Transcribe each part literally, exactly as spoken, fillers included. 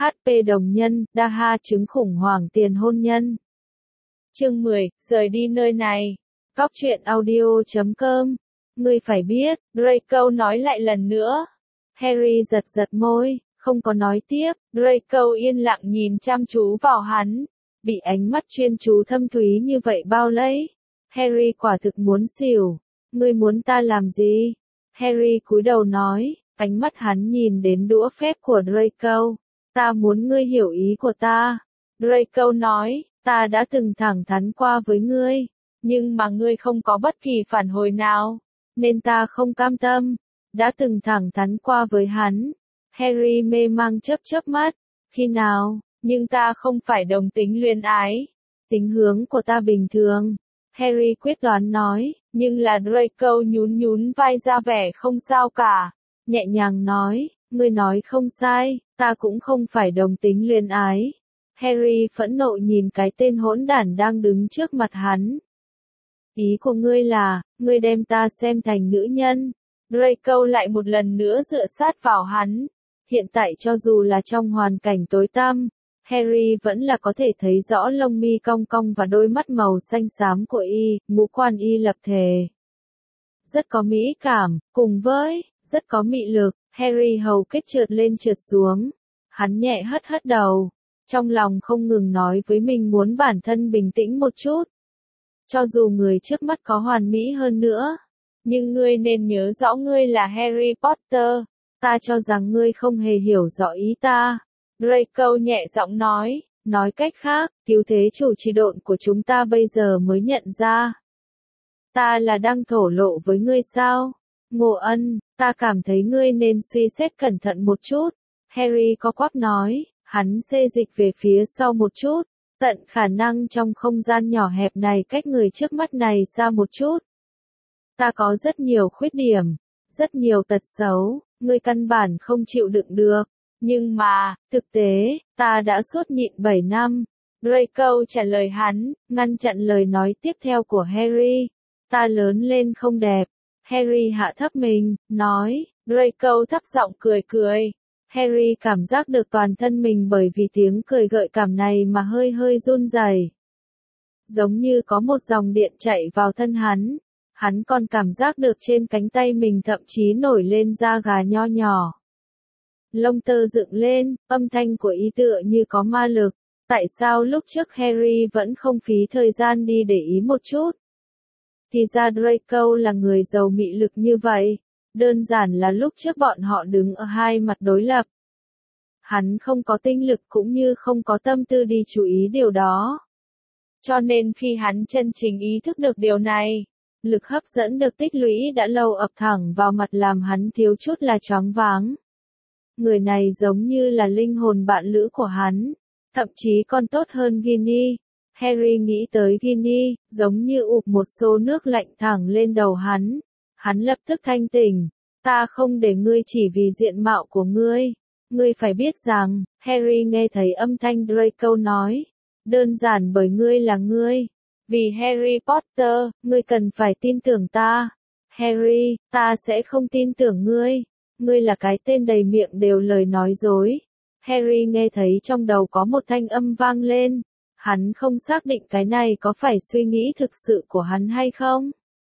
hát pê đồng nhân, đa ha chứng khủng hoảng tiền hôn nhân. Chương mười, rời đi nơi này. Góc truyện audio chấm com. Ngươi phải biết, Draco nói lại lần nữa. Harry giật giật môi, không có nói tiếp. Draco yên lặng nhìn chăm chú vào hắn. Bị ánh mắt chuyên chú thâm thúy như vậy bao lấy. Harry quả thực muốn xỉu. Ngươi muốn ta làm gì? Harry cúi đầu nói, ánh mắt hắn nhìn đến đũa phép của Draco. Ta muốn ngươi hiểu ý của ta. Draco nói, ta đã từng thẳng thắn qua với ngươi, nhưng mà ngươi không có bất kỳ phản hồi nào, nên ta không cam tâm. Đã từng thẳng thắn qua với hắn. Harry mê mang chớp chớp mắt. Khi nào? Nhưng ta không phải đồng tính luyến ái. Tính hướng của ta bình thường. Harry quyết đoán nói, nhưng là Draco nhún nhún vai ra vẻ không sao cả. Nhẹ nhàng nói, ngươi nói không sai, ta cũng không phải đồng tính luyến ái. Harry phẫn nộ nhìn cái tên hỗn đản đang đứng trước mặt hắn. Ý của ngươi là, ngươi đem ta xem thành nữ nhân. Draco lại một lần nữa dựa sát vào hắn. Hiện tại cho dù là trong hoàn cảnh tối tăm, Harry vẫn là có thể thấy rõ lông mi cong cong và đôi mắt màu xanh xám của y, ngũ quan y lập thể. Rất có mỹ cảm, cùng với, rất có mị lực. Harry hầu kết trượt lên trượt xuống. Hắn nhẹ hất hất đầu. Trong lòng không ngừng nói với mình muốn bản thân bình tĩnh một chút. Cho dù người trước mắt có hoàn mỹ hơn nữa. Nhưng ngươi nên nhớ rõ ngươi là Harry Potter. Ta cho rằng ngươi không hề hiểu rõ ý ta. Draco nhẹ giọng nói. Nói cách khác, cứu thế chủ trì độn của chúng ta bây giờ mới nhận ra. Ta là đang thổ lộ với ngươi sao? Ngộ Ân, ta cảm thấy ngươi nên suy xét cẩn thận một chút. Harry có quắp nói. Hắn xê dịch về phía sau một chút. Tận khả năng trong không gian nhỏ hẹp này cách người trước mắt này xa một chút. Ta có rất nhiều khuyết điểm. Rất nhiều tật xấu. Ngươi căn bản không chịu đựng được. Nhưng mà, thực tế, ta đã suốt nhịn bảy năm. Draco trả lời hắn, ngăn chặn lời nói tiếp theo của Harry. Ta lớn lên không đẹp. Harry hạ thấp mình, nói. Draco thấp giọng cười cười. Harry cảm giác được toàn thân mình bởi vì tiếng cười gợi cảm này mà hơi hơi run rẩy. Giống như có một dòng điện chạy vào thân hắn. Hắn còn cảm giác được trên cánh tay mình thậm chí nổi lên da gà nho nhỏ. Lông tơ dựng lên, âm thanh của ý tựa như có ma lực. Tại sao lúc trước Harry vẫn không phí thời gian đi để ý một chút? Thì ra Draco là người giàu mị lực như vậy. Đơn giản là lúc trước bọn họ đứng ở hai mặt đối lập. Hắn không có tinh lực cũng như không có tâm tư đi chú ý điều đó. Cho nên khi hắn chân chính ý thức được điều này, lực hấp dẫn được tích lũy đã lâu ập thẳng vào mặt làm hắn thiếu chút là choáng váng. Người này giống như là linh hồn bạn lữ của hắn, thậm chí còn tốt hơn Ginny. Harry nghĩ tới Ginny, giống như ụp một xô nước lạnh thẳng lên đầu hắn. Hắn lập tức thanh tỉnh. Ta không để ngươi chỉ vì diện mạo của ngươi. Ngươi phải biết rằng, Harry nghe thấy âm thanh Draco nói. Đơn giản bởi ngươi là ngươi. Vì Harry Potter, ngươi cần phải tin tưởng ta. Harry, ta sẽ không tin tưởng ngươi. Ngươi là cái tên đầy miệng đều lời nói dối. Harry nghe thấy trong đầu có một thanh âm vang lên. Hắn không xác định cái này có phải suy nghĩ thực sự của hắn hay không.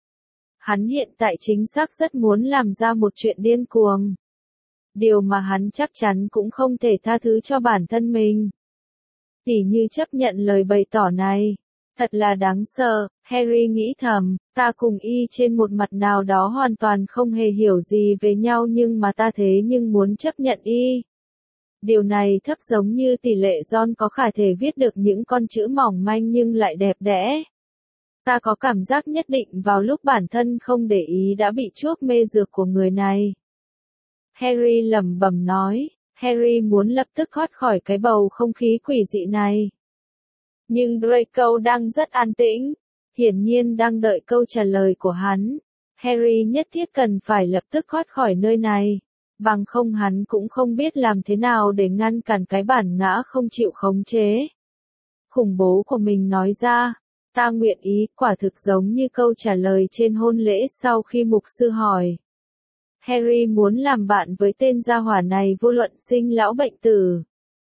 Hắn hiện tại chính xác rất muốn làm ra một chuyện điên cuồng. Điều mà hắn chắc chắn cũng không thể tha thứ cho bản thân mình. Tỉ như chấp nhận lời bày tỏ này. Thật là đáng sợ, Harry nghĩ thầm, ta cùng y trên một mặt nào đó hoàn toàn không hề hiểu gì về nhau nhưng mà ta thế nhưng muốn chấp nhận y. Điều này thấp giống như tỷ lệ John có khả thể viết được những con chữ mỏng manh nhưng lại đẹp đẽ. Ta có cảm giác nhất định vào lúc bản thân không để ý đã bị chuốc mê dược của người này. Harry lẩm bẩm nói, Harry muốn lập tức thoát khỏi cái bầu không khí quỷ dị này. Nhưng Draco đang rất an tĩnh, hiển nhiên đang đợi câu trả lời của hắn. Harry nhất thiết cần phải lập tức thoát khỏi nơi này, bằng không hắn cũng không biết làm thế nào để ngăn cản cái bản ngã không chịu khống chế. Khủng bố của mình nói ra. Ta nguyện ý, quả thực giống như câu trả lời trên hôn lễ sau khi mục sư hỏi. Harry muốn làm bạn với tên gia hỏa này vô luận sinh lão bệnh tử.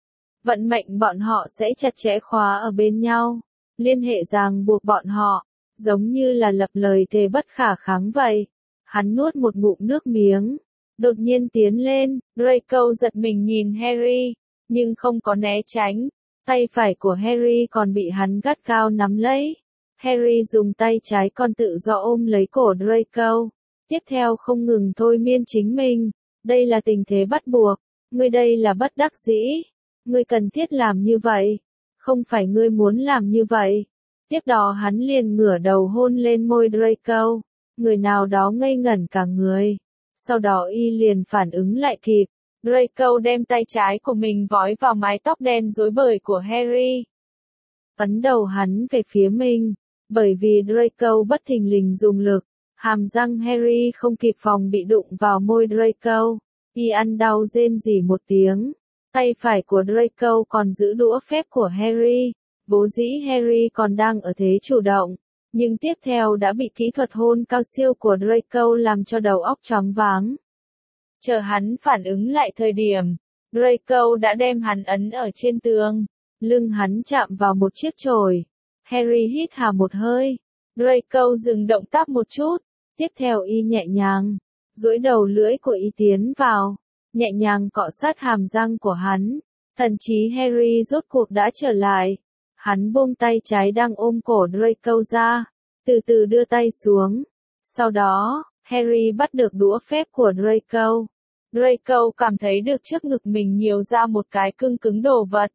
Vận mệnh bọn họ sẽ chặt chẽ khóa ở bên nhau, liên hệ ràng buộc bọn họ, giống như là lập lời thề bất khả kháng vậy. Hắn nuốt một ngụm nước miếng, đột nhiên tiến lên, Draco giật mình nhìn Harry, nhưng không có né tránh, tay phải của Harry còn bị hắn gắt gao nắm lấy. Harry dùng tay trái còn tự do ôm lấy cổ Draco, tiếp theo không ngừng thôi miên chính mình, đây là tình thế bắt buộc, ngươi đây là bất đắc dĩ, ngươi cần thiết làm như vậy, không phải ngươi muốn làm như vậy. Tiếp đó hắn liền ngửa đầu hôn lên môi Draco, người nào đó ngây ngẩn cả người, sau đó y liền phản ứng lại kịp, Draco đem tay trái của mình vói vào mái tóc đen rối bời của Harry, ấn đầu hắn về phía mình, bởi vì Draco bất thình lình dùng lực, hàm răng Harry không kịp phòng bị đụng vào môi Draco, y ăn đau rên rỉ một tiếng, tay phải của Draco còn giữ đũa phép của Harry, vốn dĩ Harry còn đang ở thế chủ động, nhưng tiếp theo đã bị kỹ thuật hôn cao siêu của Draco làm cho đầu óc choáng váng. Chờ hắn phản ứng lại thời điểm, Draco đã đem hắn ấn ở trên tường, lưng hắn chạm vào một chiếc chổi. Harry hít hà một hơi, Draco dừng động tác một chút, tiếp theo y nhẹ nhàng, duỗi đầu lưỡi của y tiến vào, nhẹ nhàng cọ sát hàm răng của hắn, thần trí Harry rốt cuộc đã trở lại. Hắn buông tay trái đang ôm cổ Draco ra, từ từ đưa tay xuống. Sau đó, Harry bắt được đũa phép của Draco. Draco cảm thấy được trước ngực mình nhiều ra một cái cưng cứng đồ vật.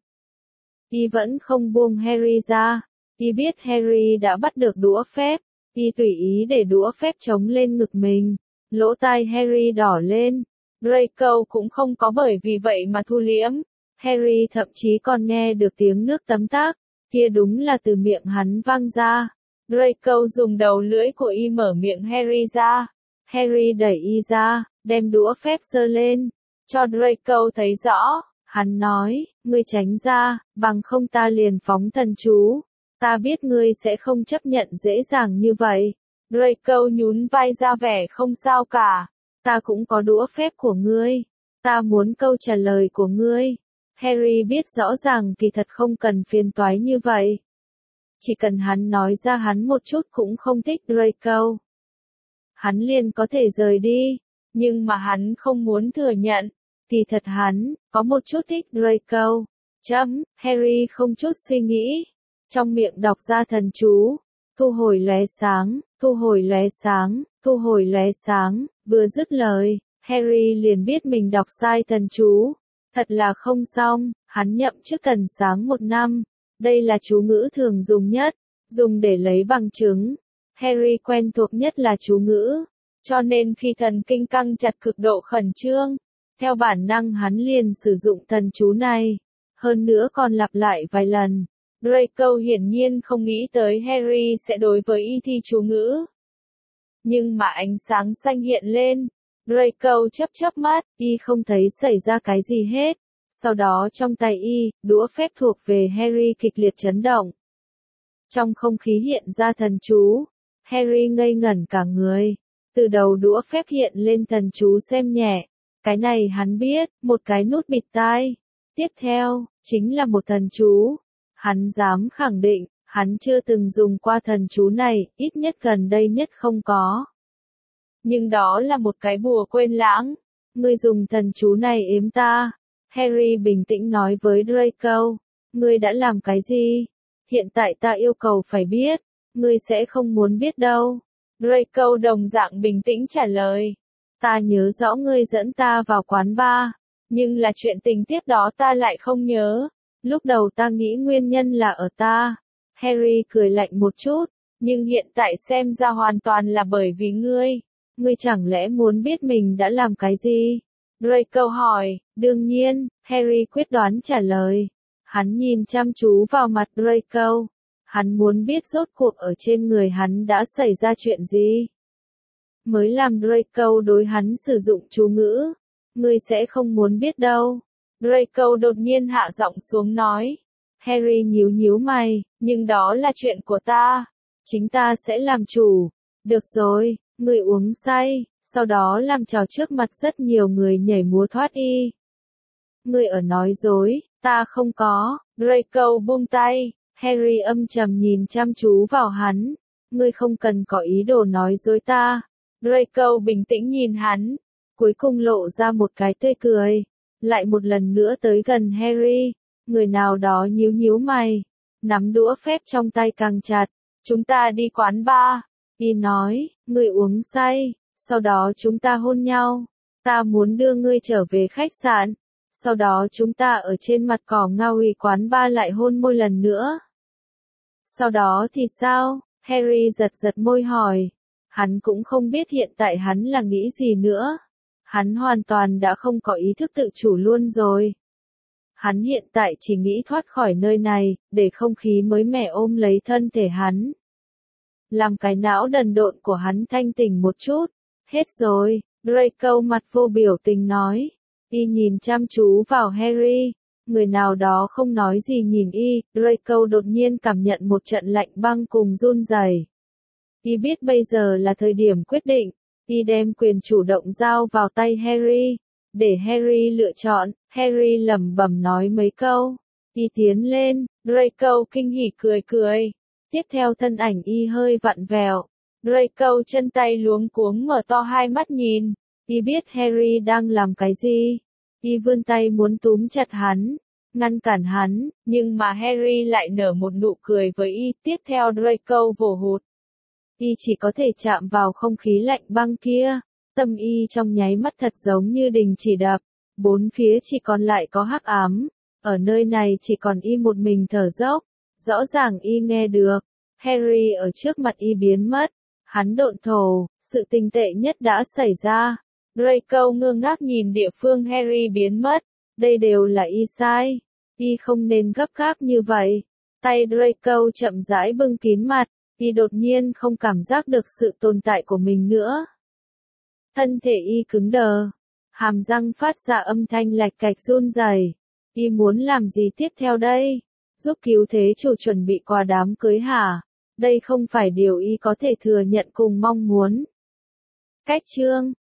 Y vẫn không buông Harry ra. Y biết Harry đã bắt được đũa phép. Y tùy ý để đũa phép chống lên ngực mình. Lỗ tai Harry đỏ lên. Draco cũng không có bởi vì vậy mà thu liễm. Harry thậm chí còn nghe được tiếng nước tấm tắc. Kia đúng là từ miệng hắn vang ra. Draco dùng đầu lưỡi của y mở miệng Harry ra. Harry đẩy y ra, đem đũa phép giơ lên, cho Draco thấy rõ. Hắn nói, ngươi tránh ra, bằng không ta liền phóng thần chú. Ta biết ngươi sẽ không chấp nhận dễ dàng như vậy. Draco nhún vai ra vẻ không sao cả. Ta cũng có đũa phép của ngươi. Ta muốn câu trả lời của ngươi. Harry biết rõ ràng kỳ thật không cần phiền toái như vậy. Chỉ cần hắn nói ra hắn một chút cũng không thích Draco. Hắn liền có thể rời đi, nhưng mà hắn không muốn thừa nhận. Kỳ thật hắn, có một chút thích Draco. Chấm, Harry không chút suy nghĩ. Trong miệng đọc ra thần chú. Thu hồi lóe sáng, thu hồi lóe sáng, thu hồi lóe sáng, vừa dứt lời, Harry liền biết mình đọc sai thần chú. Thật là không xong, hắn nhậm chức thần sáng một năm. Đây là chú ngữ thường dùng nhất, dùng để lấy bằng chứng. Harry quen thuộc nhất là chú ngữ, cho nên khi thần kinh căng chặt cực độ khẩn trương, theo bản năng hắn liền sử dụng thần chú này. Hơn nữa còn lặp lại vài lần. Draco hiển nhiên không nghĩ tới Harry sẽ đối với y thi chú ngữ. Nhưng mà ánh sáng xanh hiện lên. Draco chớp chớp mắt, y không thấy xảy ra cái gì hết. Sau đó trong tay y, đũa phép thuộc về Harry kịch liệt chấn động. Trong không khí hiện ra thần chú, Harry ngây ngẩn cả người. Từ đầu đũa phép hiện lên thần chú xem nhẹ. Cái này hắn biết, một cái nút bịt tai. Tiếp theo, chính là một thần chú. Hắn dám khẳng định, hắn chưa từng dùng qua thần chú này, ít nhất gần đây nhất không có. Nhưng đó là một cái bùa quên lãng. Ngươi dùng thần chú này ếm ta. Harry bình tĩnh nói với Draco. Ngươi đã làm cái gì? Hiện tại ta yêu cầu phải biết. Ngươi sẽ không muốn biết đâu. Draco đồng dạng bình tĩnh trả lời. Ta nhớ rõ ngươi dẫn ta vào quán bar. Nhưng là chuyện tình tiếp đó ta lại không nhớ. Lúc đầu ta nghĩ nguyên nhân là ở ta. Harry cười lạnh một chút. Nhưng hiện tại xem ra hoàn toàn là bởi vì ngươi. Ngươi chẳng lẽ muốn biết mình đã làm cái gì? Draco hỏi. Đương nhiên, Harry quyết đoán trả lời. Hắn nhìn chăm chú vào mặt Draco. Hắn muốn biết rốt cuộc ở trên người hắn đã xảy ra chuyện gì. Mới làm Draco đối hắn sử dụng chú ngữ. Ngươi sẽ không muốn biết đâu. Draco đột nhiên hạ giọng xuống nói. Harry nhíu nhíu mày, nhưng đó là chuyện của ta. Chính ta sẽ làm chủ. Được rồi, ngươi uống say, sau đó làm trò trước mặt rất nhiều người nhảy múa thoát y. Ngươi ở nói dối, ta không có. Draco buông tay, Harry âm trầm nhìn chăm chú vào hắn. Ngươi không cần có ý đồ nói dối ta. Draco bình tĩnh nhìn hắn, cuối cùng lộ ra một cái tươi cười. Lại một lần nữa tới gần Harry, người nào đó nhíu nhíu mày, nắm đũa phép trong tay càng chặt. Chúng ta đi quán bar. Y nói, ngươi uống say, sau đó chúng ta hôn nhau. Ta muốn đưa ngươi trở về khách sạn. Sau đó chúng ta ở trên mặt cỏ ngao ủy quán bar lại hôn môi lần nữa. Sau đó thì sao? Harry giật giật môi hỏi. Hắn cũng không biết hiện tại hắn là nghĩ gì nữa. Hắn hoàn toàn đã không có ý thức tự chủ luôn rồi. Hắn hiện tại chỉ nghĩ thoát khỏi nơi này, để không khí mới mẻ ôm lấy thân thể hắn. Làm cái não đần độn của hắn thanh tỉnh một chút. Hết rồi, Draco mặt vô biểu tình nói. Y nhìn chăm chú vào Harry. Người nào đó không nói gì nhìn Y. Draco đột nhiên cảm nhận một trận lạnh băng cùng run rẩy. Y biết bây giờ là thời điểm quyết định. Y đem quyền chủ động giao vào tay Harry. Để Harry lựa chọn. Harry lẩm bẩm nói mấy câu. Y tiến lên. Draco kinh hỉ cười cười. Tiếp theo thân ảnh Y hơi vặn vẹo. Draco chân tay luống cuống mở to hai mắt nhìn. Y biết Harry đang làm cái gì. Y vươn tay muốn túm chặt hắn, ngăn cản hắn, nhưng mà Harry lại nở một nụ cười với Y. Tiếp theo Draco vồ hụt. Y chỉ có thể chạm vào không khí lạnh băng kia. Tâm Y trong nháy mắt thật giống như đình chỉ đập. Bốn phía chỉ còn lại có hắc ám. Ở nơi này chỉ còn Y một mình thở dốc. Rõ ràng Y nghe được. Harry ở trước mặt Y biến mất. Hắn độn thổ, sự tình tệ nhất đã xảy ra. Draco ngơ ngác nhìn địa phương Harry biến mất. Đây đều là Y sai. Y không nên gấp gáp như vậy. Tay Draco chậm rãi bưng kín mặt. Y đột nhiên không cảm giác được sự tồn tại của mình nữa. Thân thể Y cứng đờ. Hàm răng phát ra âm thanh lạch cạch run rẩy. Y muốn làm gì tiếp theo đây? Giúp cứu thế chủ chuẩn bị quà đám cưới hả? Đây không phải điều Y có thể thừa nhận cùng mong muốn. Cách chương